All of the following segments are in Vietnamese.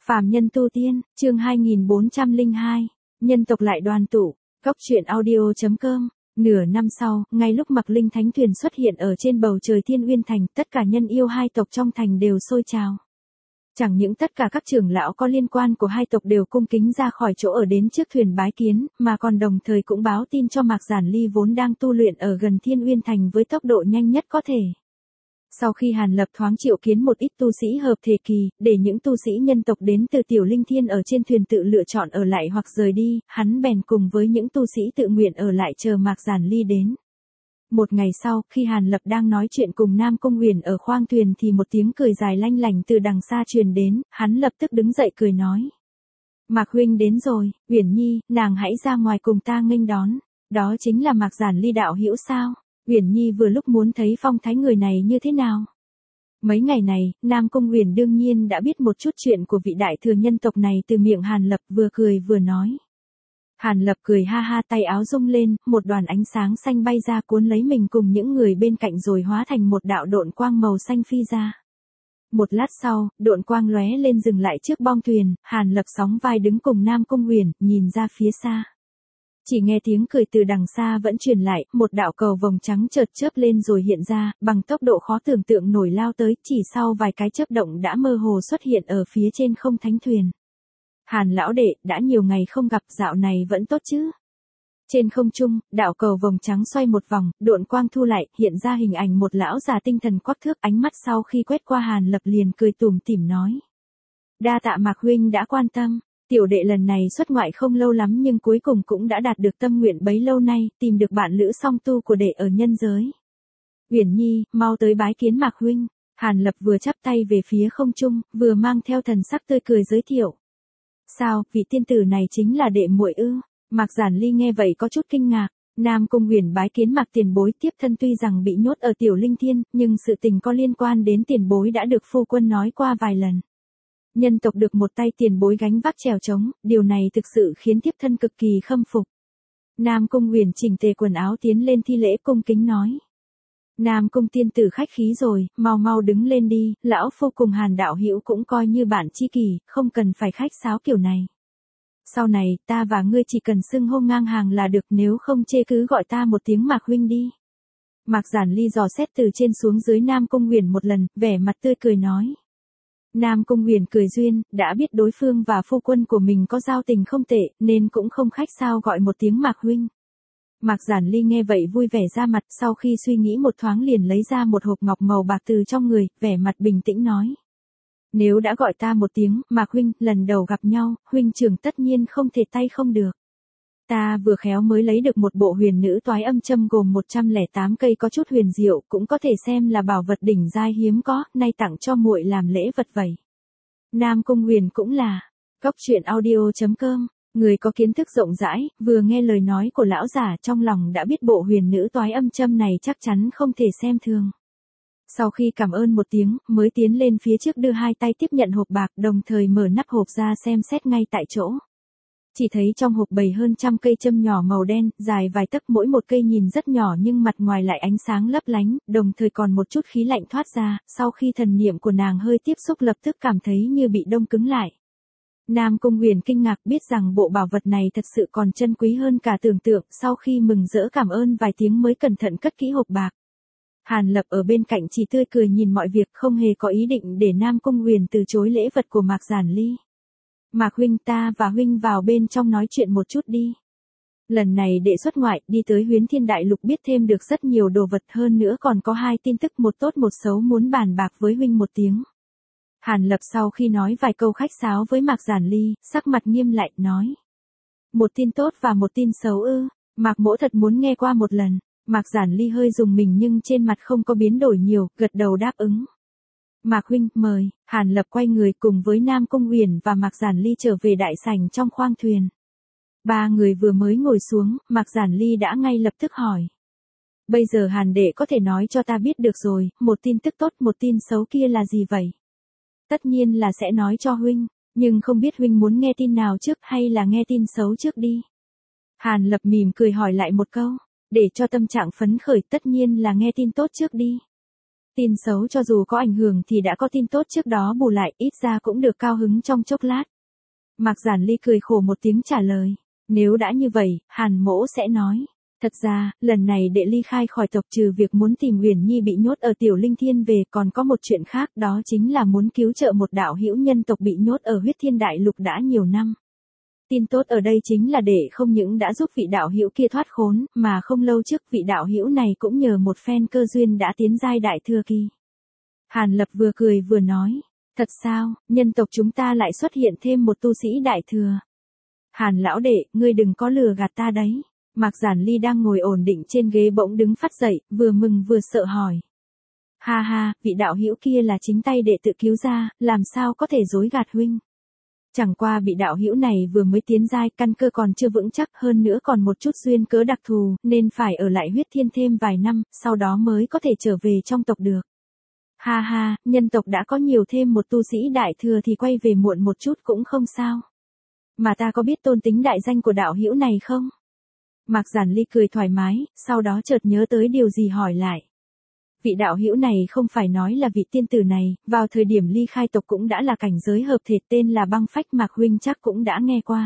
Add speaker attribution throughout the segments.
Speaker 1: Phàm nhân tu tiên, chương 2402, nhân tộc lại đoàn tụ, góc truyện audio.com. Nửa năm sau, ngay lúc Mạc Linh Thánh Thuyền xuất hiện ở trên bầu trời Thiên Uyên Thành, tất cả nhân yêu hai tộc trong thành đều sôi trào. Chẳng những tất cả các trưởng lão có liên quan của hai tộc đều cung kính ra khỏi chỗ ở đến trước thuyền bái kiến, mà còn đồng thời cũng báo tin cho Mạc Giản Ly vốn đang tu luyện ở gần Thiên Uyên Thành với tốc độ nhanh nhất có thể. Sau khi Hàn Lập thoáng triệu kiến một ít tu sĩ hợp thể kỳ, để những tu sĩ nhân tộc đến từ Tiểu Linh Thiên ở trên thuyền tự lựa chọn ở lại hoặc rời đi, hắn bèn cùng với những tu sĩ tự nguyện ở lại chờ Mạc Giản Ly đến. Một ngày sau, khi Hàn Lập đang nói chuyện cùng Nam Cung Uyển ở khoang thuyền thì một tiếng cười dài lanh lảnh từ đằng xa truyền đến, hắn lập tức đứng dậy cười nói. Mạc huynh đến rồi, Uyển Nhi, nàng hãy ra ngoài cùng ta nghênh đón, đó chính là Mạc Giản Ly đạo hữu sao? Uyển Nhi vừa lúc muốn thấy phong thái người này như thế nào. Mấy ngày này, Nam Cung Uyển đương nhiên đã biết một chút chuyện của vị đại thừa nhân tộc này từ miệng Hàn Lập, vừa cười vừa nói. Hàn Lập cười ha ha, tay áo rung lên, một đoàn ánh sáng xanh bay ra cuốn lấy mình cùng những người bên cạnh rồi hóa thành một đạo độn quang màu xanh phi ra. Một lát sau, độn quang lóe lên dừng lại trước bong thuyền, Hàn Lập sóng vai đứng cùng Nam Cung Uyển, nhìn ra phía xa. Chỉ nghe tiếng cười từ đằng xa vẫn truyền lại, một đạo cầu vồng trắng chợt chớp lên rồi hiện ra, bằng tốc độ khó tưởng tượng nổi lao tới, chỉ sau vài cái chớp động đã mơ hồ xuất hiện ở phía trên không thánh thuyền. Hàn lão đệ, đã nhiều ngày không gặp, dạo này vẫn tốt chứ? Trên không trung, đạo cầu vồng trắng xoay một vòng, độn quang thu lại, hiện ra hình ảnh một lão già tinh thần quắc thước, ánh mắt sau khi quét qua Hàn Lập liền cười tủm tỉm nói. Đa tạ Mạc huynh đã quan tâm. Tiểu đệ lần này xuất ngoại không lâu lắm nhưng cuối cùng cũng đã đạt được tâm nguyện bấy lâu nay, tìm được bạn lữ song tu của đệ ở nhân giới. Uyển Nhi, mau tới bái kiến Mạc huynh. Hàn Lập vừa chắp tay về phía không trung, vừa mang theo thần sắc tươi cười giới thiệu. Sao, vị tiên tử này chính là đệ muội ư? Mạc Giản Ly nghe vậy có chút kinh ngạc. Nam Cung Uyển bái kiến Mạc tiền bối, tiếp thân tuy rằng bị nhốt ở Tiểu Linh Thiên, nhưng sự tình có liên quan đến tiền bối đã được phu quân nói qua vài lần. Nhân tộc được một tay tiền bối gánh vác chèo trống, điều này thực sự khiến tiếp thân cực kỳ khâm phục. Nam Cung Uyển chỉnh tề quần áo tiến lên thi lễ cung kính nói. Nam Cung tiên tử khách khí rồi, mau mau đứng lên đi, lão phu cùng Hàn đạo hữu cũng coi như bạn tri kỷ, không cần phải khách sáo kiểu này. Sau này, ta và ngươi chỉ cần xưng hô ngang hàng là được, nếu không chê cứ gọi ta một tiếng Mạc huynh đi. Mạc Giản Ly dò xét từ trên xuống dưới Nam Cung Uyển một lần, vẻ mặt tươi cười nói. Nam Cung Uyển cười duyên, đã biết đối phương và phu quân của mình có giao tình không tệ, nên cũng không khách sao gọi một tiếng Mạc huynh. Mạc Giản Ly nghe vậy vui vẻ ra mặt, sau khi suy nghĩ một thoáng liền lấy ra một hộp ngọc màu bạc từ trong người, vẻ mặt bình tĩnh nói. Nếu đã gọi ta một tiếng, Mạc huynh, lần đầu gặp nhau, huynh trưởng tất nhiên không thể tay không được. Ta vừa khéo mới lấy được một bộ huyền nữ toái âm châm gồm 108 cây có chút huyền diệu, cũng có thể xem là bảo vật đỉnh giai hiếm có, nay tặng cho muội làm lễ vật vậy. Nam Cung Uyển cũng là, góc truyện audio.com, người có kiến thức rộng rãi, vừa nghe lời nói của lão giả trong lòng đã biết bộ huyền nữ toái âm châm này chắc chắn không thể xem thường. Sau khi cảm ơn một tiếng, mới tiến lên phía trước đưa hai tay tiếp nhận hộp bạc, đồng thời mở nắp hộp ra xem xét ngay tại chỗ. Chỉ thấy trong hộp bày hơn trăm cây châm nhỏ màu đen, dài vài tấc, mỗi một cây nhìn rất nhỏ nhưng mặt ngoài lại ánh sáng lấp lánh, đồng thời còn một chút khí lạnh thoát ra, sau khi thần niệm của nàng hơi tiếp xúc lập tức cảm thấy như bị đông cứng lại. Nam Cung Uyển kinh ngạc biết rằng bộ bảo vật này thật sự còn chân quý hơn cả tưởng tượng, sau khi mừng rỡ cảm ơn vài tiếng mới cẩn thận cất kỹ hộp bạc. Hàn Lập ở bên cạnh chỉ tươi cười nhìn mọi việc, không hề có ý định để Nam Cung Uyển từ chối lễ vật của Mạc Giản Ly. Mạc huynh, ta và huynh vào bên trong nói chuyện một chút đi. Lần này đệ xuất ngoại, đi tới Huyến Thiên Đại Lục biết thêm được rất nhiều đồ vật, hơn nữa còn có hai tin tức một tốt một xấu muốn bàn bạc với huynh một tiếng. Hàn Lập sau khi nói vài câu khách sáo với Mạc Giản Ly, sắc mặt nghiêm lại, nói. Một tin tốt và một tin xấu ư? Mạc mỗ thật muốn nghe qua một lần. Mạc Giản Ly hơi rùng mình nhưng trên mặt không có biến đổi nhiều, gật đầu đáp ứng. Mạc huynh, mời. Hàn Lập quay người cùng với Nam Cung Uyển và Mạc Giản Ly trở về đại sảnh trong khoang thuyền. Ba người vừa mới ngồi xuống, Mạc Giản Ly đã ngay lập tức hỏi. Bây giờ Hàn đệ có thể nói cho ta biết được rồi, một tin tức tốt một tin xấu kia là gì vậy? Tất nhiên là sẽ nói cho huynh, nhưng không biết huynh muốn nghe tin nào trước hay là nghe tin xấu trước đi. Hàn Lập mỉm cười hỏi lại một câu, để cho tâm trạng phấn khởi tất nhiên là nghe tin tốt trước đi. Tin xấu cho dù có ảnh hưởng thì đã có tin tốt trước đó bù lại, ít ra cũng được cao hứng trong chốc lát. Mạc Giản Ly cười khổ một tiếng trả lời. Nếu đã như vậy, Hàn Mỗ sẽ nói. Thật ra, lần này đệ ly khai khỏi tộc trừ việc muốn tìm Uyển Nhi bị nhốt ở Tiểu Linh Thiên về còn có một chuyện khác, đó chính là muốn cứu trợ một đạo hữu nhân tộc bị nhốt ở Huyết Thiên Đại Lục đã nhiều năm. Tin tốt ở đây chính là đệ không những đã giúp vị đạo hữu kia thoát khốn, mà không lâu trước vị đạo hữu này cũng nhờ một phen cơ duyên đã tiến giai đại thừa kỳ. Hàn Lập vừa cười vừa nói, thật sao, nhân tộc chúng ta lại xuất hiện thêm một tu sĩ đại thừa. Hàn lão đệ, ngươi đừng có lừa gạt ta đấy. Mạc Giản Ly đang ngồi ổn định trên ghế bỗng đứng phát dậy, vừa mừng vừa sợ hỏi. Ha ha, vị đạo hữu kia là chính tay đệ tự cứu ra, làm sao có thể dối gạt huynh. Chẳng qua vị đạo hữu này vừa mới tiến giai, căn cơ còn chưa vững chắc, hơn nữa còn một chút duyên cớ đặc thù, nên phải ở lại Huyết Thiên thêm vài năm, sau đó mới có thể trở về trong tộc được. Ha ha, nhân tộc đã có nhiều thêm một tu sĩ đại thừa thì quay về muộn một chút cũng không sao. Mà ta có biết tôn tính đại danh của đạo hữu này không? Mạc Giản Ly cười thoải mái, sau đó chợt nhớ tới điều gì hỏi lại. Vị đạo hữu này không phải nói là vị tiên tử này, vào thời điểm ly khai tộc cũng đã là cảnh giới hợp thể, tên là Băng Phách, Mạc huynh chắc cũng đã nghe qua.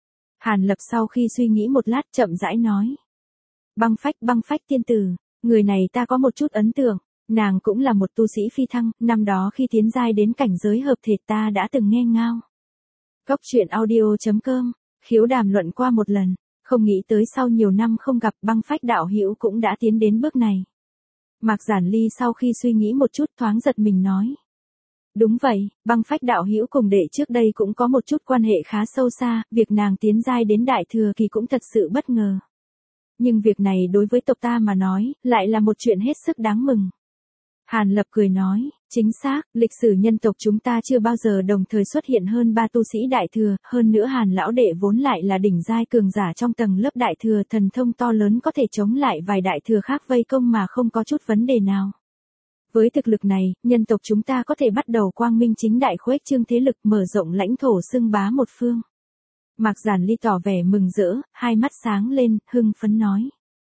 Speaker 1: Hàn Lập sau khi suy nghĩ một lát chậm rãi nói. Băng Phách tiên tử, người này ta có một chút ấn tượng, nàng cũng là một tu sĩ phi thăng, năm đó khi tiến giai đến cảnh giới hợp thể ta đã từng nghe ngao. Cốc truyện audio.com, khiếu đàm luận qua một lần. Không nghĩ tới sau nhiều năm không gặp, Băng Phách đạo hữu cũng đã tiến đến bước này. Mạc Giản Ly sau khi suy nghĩ một chút thoáng giật mình nói. Đúng vậy, Băng Phách đạo hữu cùng đệ trước đây cũng có một chút quan hệ khá sâu xa, việc nàng tiến giai đến đại thừa kỳ cũng thật sự bất ngờ. Nhưng việc này đối với tộc ta mà nói, lại là một chuyện hết sức đáng mừng. Hàn Lập cười nói, chính xác, lịch sử nhân tộc chúng ta chưa bao giờ đồng thời xuất hiện hơn 3 tu sĩ đại thừa, hơn nữa Hàn lão đệ vốn lại là đỉnh giai cường giả trong tầng lớp đại thừa, thần thông to lớn có thể chống lại vài đại thừa khác vây công mà không có chút vấn đề nào. Với thực lực này, nhân tộc chúng ta có thể bắt đầu quang minh chính đại khuếch trương thế lực, mở rộng lãnh thổ xưng bá một phương. Mạc Giản Ly tỏ vẻ mừng rỡ, hai mắt sáng lên, hưng phấn nói.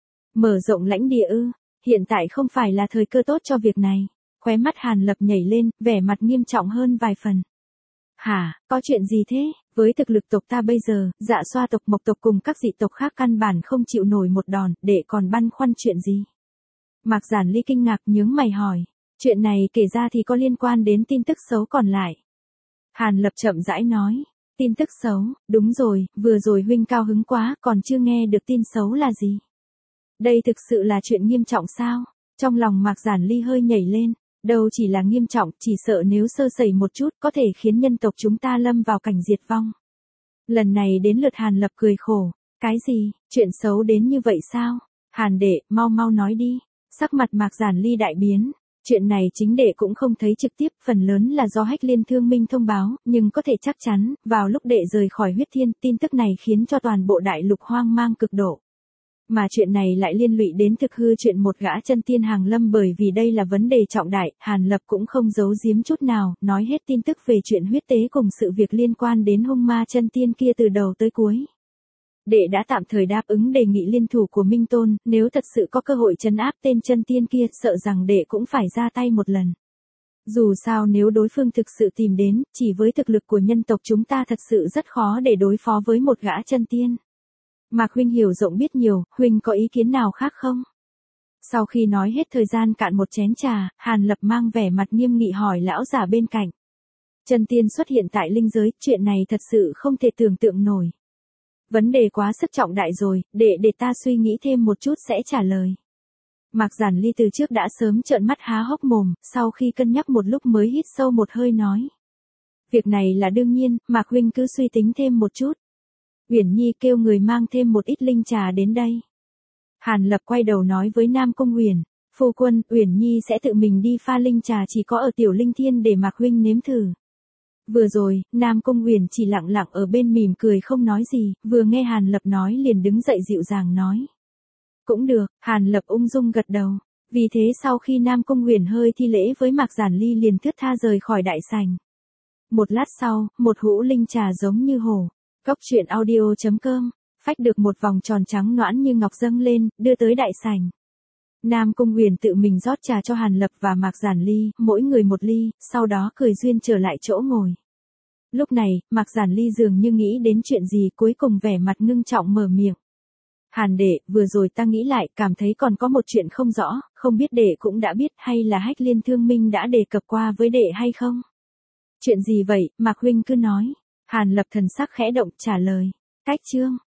Speaker 1: Mở rộng lãnh địa ư? Hiện tại không phải là thời cơ tốt cho việc này. Khóe mắt Hàn Lập nhảy lên, vẻ mặt nghiêm trọng hơn vài phần. Hả, có chuyện gì thế? Với thực lực tộc ta bây giờ, Dạ Xoa tộc, Mộc tộc cùng các dị tộc khác căn bản không chịu nổi một đòn, để còn băn khoăn chuyện gì? Mạc Giản Ly kinh ngạc nhướng mày hỏi. Chuyện này kể ra thì có liên quan đến tin tức xấu còn lại. Hàn Lập chậm rãi nói. Tin tức xấu, đúng rồi, vừa rồi huynh cao hứng quá, còn chưa nghe được tin xấu là gì? Đây thực sự là chuyện nghiêm trọng sao? Trong lòng Mạc Giản Ly hơi nhảy lên, đâu chỉ là nghiêm trọng, chỉ sợ nếu sơ sẩy một chút có thể khiến nhân tộc chúng ta lâm vào cảnh diệt vong. Lần này đến lượt Hàn Lập cười khổ, cái gì, chuyện xấu đến như vậy sao? Hàn đệ, mau mau nói đi. Sắc mặt Mạc Giản Ly đại biến, chuyện này chính đệ cũng không thấy trực tiếp, phần lớn là do Hách Liên Thương Minh thông báo, nhưng có thể chắc chắn, vào lúc đệ rời khỏi Huyết Thiên, tin tức này khiến cho toàn bộ đại lục hoang mang cực độ. Mà chuyện này lại liên lụy đến thực hư chuyện một gã chân tiên hàng lâm, bởi vì đây là vấn đề trọng đại, Hàn Lập cũng không giấu giếm chút nào, nói hết tin tức về chuyện huyết tế cùng sự việc liên quan đến hung ma chân tiên kia từ đầu tới cuối. Đệ đã tạm thời đáp ứng đề nghị liên thủ của Minh Tôn, nếu thật sự có cơ hội trấn áp tên chân tiên kia, sợ rằng đệ cũng phải ra tay một lần. Dù sao nếu đối phương thực sự tìm đến, chỉ với thực lực của nhân tộc chúng ta thật sự rất khó để đối phó với một gã chân tiên. Mạc huynh hiểu rộng biết nhiều, huynh có ý kiến nào khác không? Sau khi nói hết thời gian cạn một chén trà, Hàn Lập mang vẻ mặt nghiêm nghị hỏi lão giả bên cạnh. Chân tiên xuất hiện tại linh giới, chuyện này thật sự không thể tưởng tượng nổi. Vấn đề quá sức trọng đại rồi, để ta suy nghĩ thêm một chút sẽ trả lời. Mạc Giản Ly từ trước đã sớm trợn mắt há hốc mồm, sau khi cân nhắc một lúc mới hít sâu một hơi nói. Việc này là đương nhiên, Mạc huynh cứ suy tính thêm một chút. Uyển Nhi kêu người mang thêm một ít linh trà đến đây. Hàn Lập quay đầu nói với Nam Cung Uyển, phu quân, Uyển Nhi sẽ tự mình đi pha linh trà chỉ có ở Tiểu Linh Thiên để Mạc huynh nếm thử. Vừa rồi, Nam Cung Uyển chỉ lặng lặng ở bên mỉm cười không nói gì, vừa nghe Hàn Lập nói liền đứng dậy dịu dàng nói. Cũng được, Hàn Lập ung dung gật đầu. Vì thế sau khi Nam Cung Uyển hơi thi lễ với Mạc Giản Ly liền thướt tha rời khỏi đại sảnh. Một lát sau, một hũ linh trà giống như hổ. Cốc truyện audio.com, phách được một vòng tròn trắng nõn như ngọc dâng lên, đưa tới đại sảnh. Nam Cung Huyền tự mình rót trà cho Hàn Lập và Mạc Giản Ly, mỗi người một ly, sau đó cười duyên trở lại chỗ ngồi. Lúc này, Mạc Giản Ly dường như nghĩ đến chuyện gì, cuối cùng vẻ mặt ngưng trọng mở miệng. Hàn đệ, vừa rồi ta nghĩ lại, cảm thấy còn có một chuyện không rõ, không biết đệ cũng đã biết hay là Hách Liên Thương Minh đã đề cập qua với đệ hay không? Chuyện gì vậy, Mạc huynh cứ nói. Hàn Lập thần sắc khẽ động trả lời. Cách chương